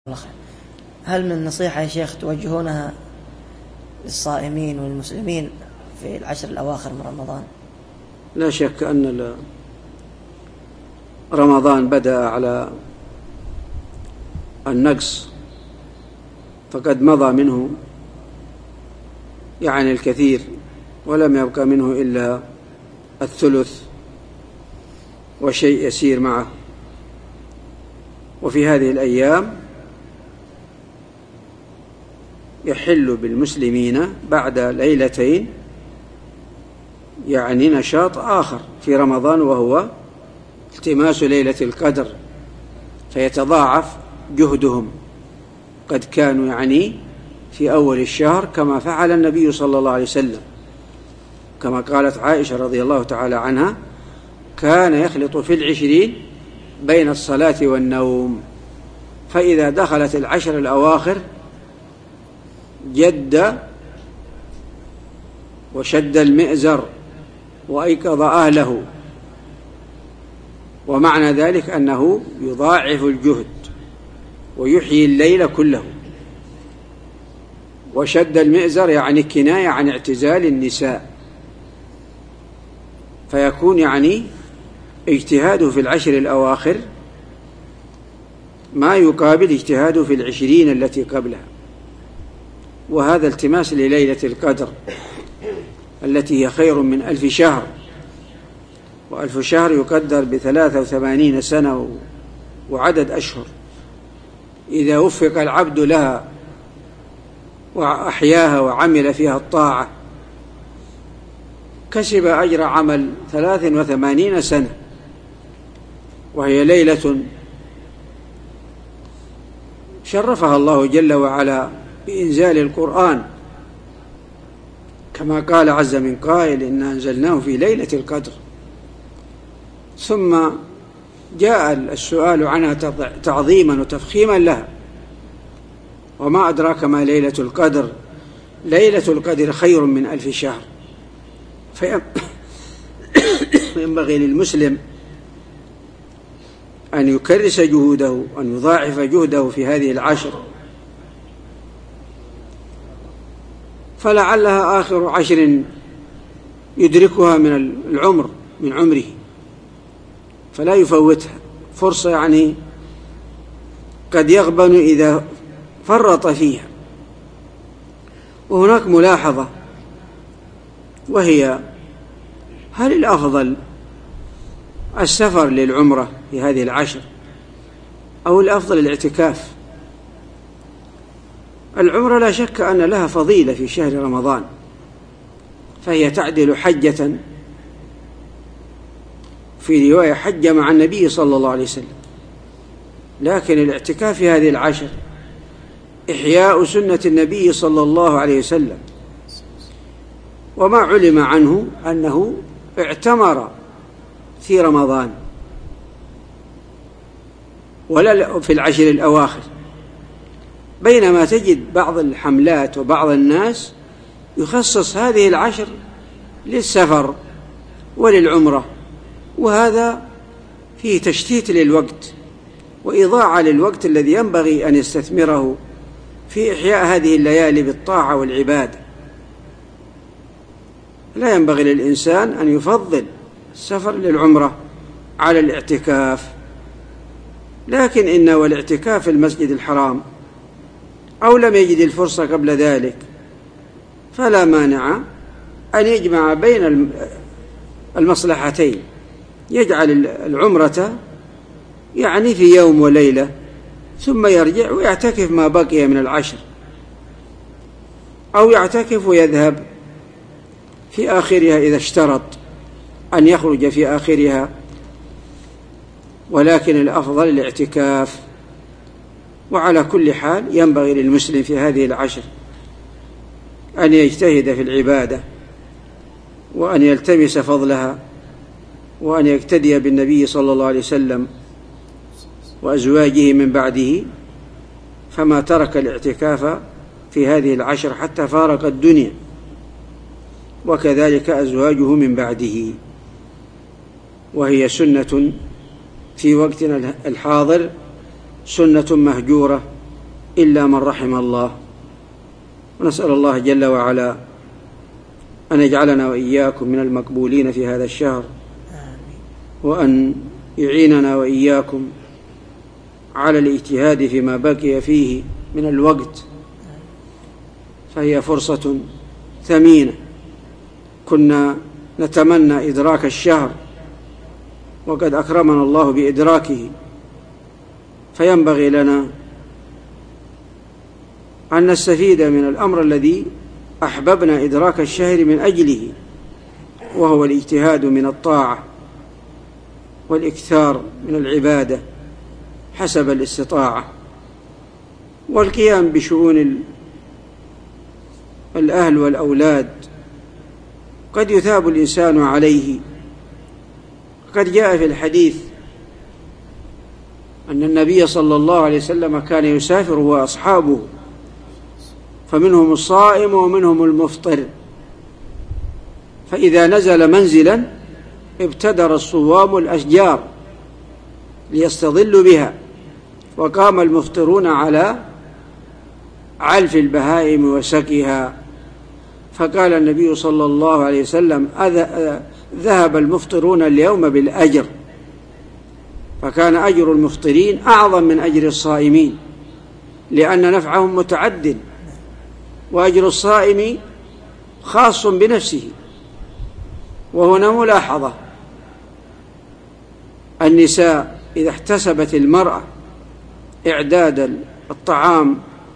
هل من نصيحة يا شيخ توجهونها للصائمين والمسلمين في العشر الأواخر من رمضان؟ لا شك أن رمضان بدأ على النقص، فقد مضى منه الكثير، ولم يبقى منه إلا الثلث وشيء يسير معه. وفي هذه الأيام يحل بالمسلمين بعد ليلتين نشاط آخر في رمضان، وهو التماس ليلة القدر، فيتضاعف جهدهم. قد كانوا في أول الشهر كما فعل النبي صلى الله عليه وسلم، كما قالت عائشة رضي الله تعالى عنها: كان يخلط في 20 بين الصلاة والنوم، فإذا دخلت العشر الأواخر جد وشد المئزر وأيقظ أهله. ومعنى ذلك أنه يضاعف الجهد ويحيي الليل كله. وشد المئزر كناية عن اعتزال النساء، فيكون اجتهاده في العشر الأواخر ما يقابل اجتهاده في 20 التي قبلها. وهذا التماس لليلة القدر التي هي خير من 1000 شهر، و1000 شهر يقدر ب83 سنة وعدد أشهر. إذا وفق العبد لها وأحياها وعمل فيها الطاعة كسب أجر عمل 83 سنة. وهي ليلة شرفها الله جل وعلا بإنزال القرآن، كما قال عز من قائل: إنا أنزلناه في ليلة القدر. ثم جاء السؤال عنها تعظيما وتفخيما لها: وما أدراك ما ليلة القدر؟ ليلة القدر خير من 1000 شهر. فينبغي للمسلم أن يكرس جهوده، أن يضاعف جهده في هذه العشر، فلعلها آخر 10 يدركها من العمر، من عمره، فلا يفوتها فرصة قد يغبن إذا فرط فيها. وهناك ملاحظة، وهي: هل الأفضل السفر للعمرة في هذه العشر، أو الأفضل الاعتكاف؟ العمرة لا شك أن لها فضيلة في شهر رمضان، فهي تعدل حجة، في رواية حج مع النبي صلى الله عليه وسلم. لكن الاعتكاف في هذه العشر إحياء سنة النبي صلى الله عليه وسلم، وما علم عنه أنه اعتمر في رمضان ولا في العشر الأواخر، بينما تجد بعض الحملات وبعض الناس يخصص هذه العشر للسفر وللعمرة، وهذا فيه تشتيت للوقت وإضاعة للوقت الذي ينبغي أن يستثمره في إحياء هذه الليالي بالطاعة والعبادة. لا ينبغي للإنسان أن يفضل السفر للعمرة على الاعتكاف. لكن إن والاعتكاف في المسجد الحرام أو لم يجد الفرصة قبل ذلك، فلا مانع أن يجمع بين المصلحتين، يجعل العمرة في يوم وليلة، ثم يرجع ويعتكف ما بقي من العشر، أو يعتكف ويذهب في آخرها إذا اشترط أن يخرج في آخرها. ولكن الأفضل الاعتكاف. وعلى كل حال ينبغي للمسلم في هذه العشر أن يجتهد في العبادة، وأن يلتمس فضلها، وأن يقتدي بالنبي صلى الله عليه وسلم وأزواجه من بعده، فما ترك الاعتكاف في هذه العشر حتى فارق الدنيا، وكذلك أزواجه من بعده. وهي سنة في وقتنا الحاضر، سنة مهجورة إلا من رحم الله. ونسأل الله جل وعلا أن يجعلنا وإياكم من المقبولين في هذا الشهر، وأن يعيننا وإياكم على الاجتهاد فيما بقي فيه من الوقت، فهي فرصة ثمينة كنا نتمنى إدراك الشهر وقد أكرمنا الله بإدراكه، فينبغي لنا أن نستفيد من الأمر الذي أحببنا إدراك الشهر من أجله، وهو الاجتهاد من الطاعة والإكثار من العبادة حسب الاستطاعة، والقيام بشؤون الأهل والأولاد قد يثاب الإنسان عليه. قد جاء في الحديث أن النبي صلى الله عليه وسلم كان يسافر وأصحابه، فمنهم الصائم ومنهم المفطر، فإذا نزل منزلا ابتدر الصوام الأشجار ليستظلوا بها، وقام المفطرون على علف البهائم وسقيها، فقال النبي صلى الله عليه وسلم: ذهب المفطرون اليوم بالأجر، فكان أجر المفطرين أعظم من أجر الصائمين، لأن نفعهم متعد، وأجر الصائم خاص بنفسه. وهنا ملاحظة: النساء إذا احتسبت المرأة إعداد الطعام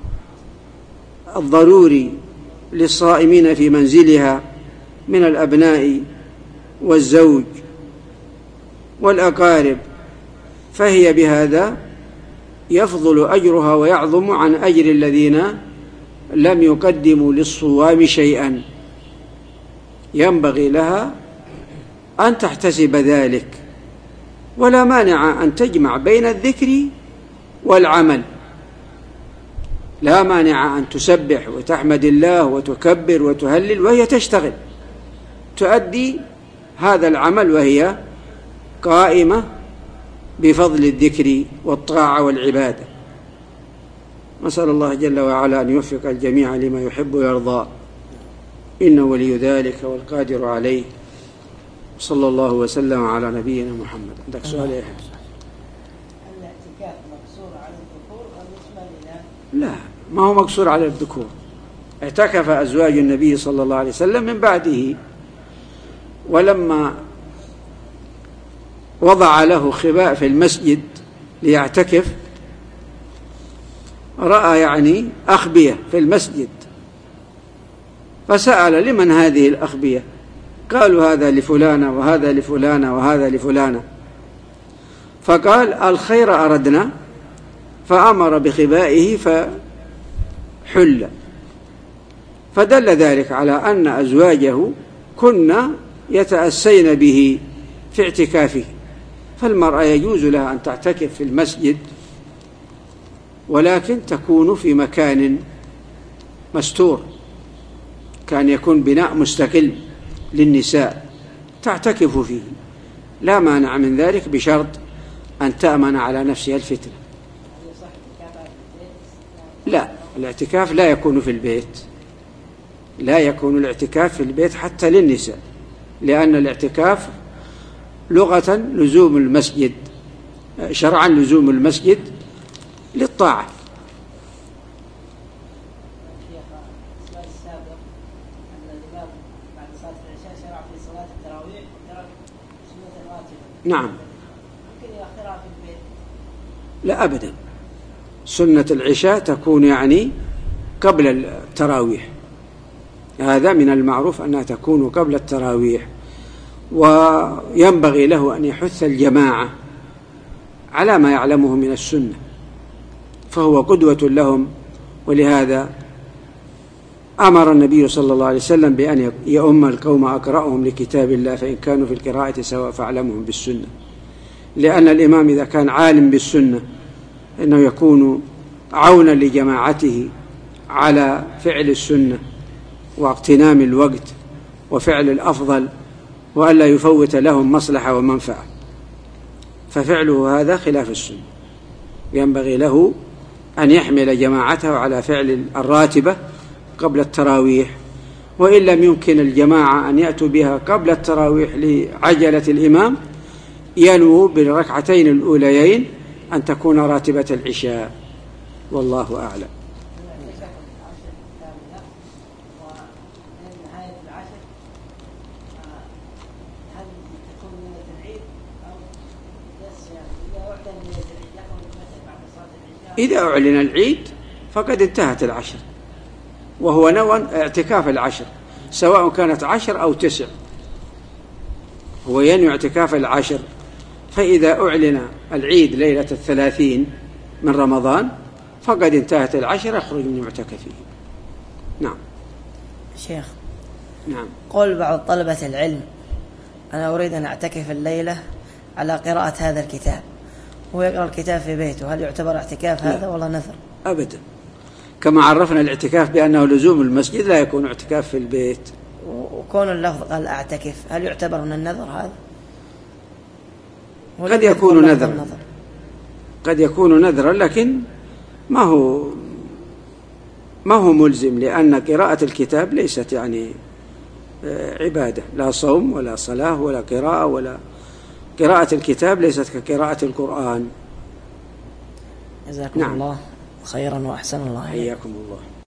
الضروري للصائمين في منزلها من الأبناء والزوج والأقارب، فهي بهذا يفضل أجرها ويعظم عن أجر الذين لم يقدموا للصوام شيئا. ينبغي لها أن تحتسب ذلك، ولا مانع أن تجمع بين الذكر والعمل، لا مانع أن تسبح وتحمد الله وتكبر وتهلل وهي تشتغل، تؤدي هذا العمل وهي قائمة بفضل الذكر والطاعة والعبادة. نسأل الله جل وعلا أن يوفق الجميع لما يحب ويرضى، إنه ولي ذلك والقادر عليه. صلى الله وسلم على نبينا محمد. عندك سؤال يا حبيبي؟ الاعتكاف مقصور على الذكور أم يشمل الإناث؟ لا، ما هو مقصور على الذكور. اعتكف أزواج النبي صلى الله عليه وسلم من بعده، ولما وضع له خباء في المسجد ليعتكف رأى أخبية في المسجد، فسأل: لمن هذه الأخبية؟ قالوا: هذا لفلانة وهذا لفلانة وهذا لفلانة. فقال: الخير أردنا، فأمر بخبائه فحل. فدل ذلك على أن أزواجه كنا يتأسين به في اعتكافه، فالمرأة يجوز لها أن تعتكف في المسجد، ولكن تكون في مكان مستور، كان يكون بناء مستقل للنساء تعتكف فيه، لا مانع من ذلك بشرط أن تأمن على نفسها الفتنة. لا، الاعتكاف لا يكون في البيت، لا يكون الاعتكاف في البيت حتى للنساء، لأن الاعتكاف لغة لزوم المسجد، شرعا لزوم المسجد للطاعة. نعم. لا أبدا، سنة العشاء تكون قبل التراويح، هذا من المعروف أنها تكون قبل التراويح، وينبغي له أن يحث الجماعة على ما يعلمه من السنة، فهو قدوة لهم. ولهذا أمر النبي صلى الله عليه وسلم بأن يؤم القوم أقرأهم لكتاب الله، فإن كانوا في القراءة سواء فاعلمهم بالسنة، لأن الإمام إذا كان عالم بالسنة إنه يكون عونا لجماعته على فعل السنة واغتنام الوقت وفعل الأفضل، وألا يفوت لهم مصلحة ومنفعة، ففعله هذا خلاف السنة. ينبغي له أن يحمل جماعته على فعل الراتبة قبل التراويح، وإن لم يمكن الجماعة أن يأتوا بها قبل التراويح لعجلة الإمام ينووا بالركعتين الأوليين أن تكون راتبة العشاء، والله أعلم. إذا أعلن العيد فقد انتهت العشر، وهو نوى اعتكاف العشر سواء كانت 10 أو 9، هو ينوي اعتكاف العشر، فإذا أعلن العيد ليلة 30 من رمضان فقد انتهت العشر، يخرج من معتكفه. نعم. شيخ، نعم. قول بعض طلبة العلم: أنا أريد أن أعتكف الليلة على قراءة هذا الكتاب، هو يقرأ الكتاب في بيته، هل يعتبر اعتكاف هذا ولا نذر؟ أبدا، كما عرفنا الاعتكاف بأنه لزوم المسجد، لا يكون اعتكاف في البيت. وكون اللفظ قال أعتكف، هل يعتبر من النذر هذا؟ قد يكون نذرا، قد يكون نذرا، لكن ما هو ملزم، لأن قراءة الكتاب ليست يعني عبادة، لا صوم ولا صلاة ولا قراءة، ولا قراءة الكتاب ليست كقراءة القرآن. جزاكم الله خيرا وأحسن الله إليكم. حياكم الله.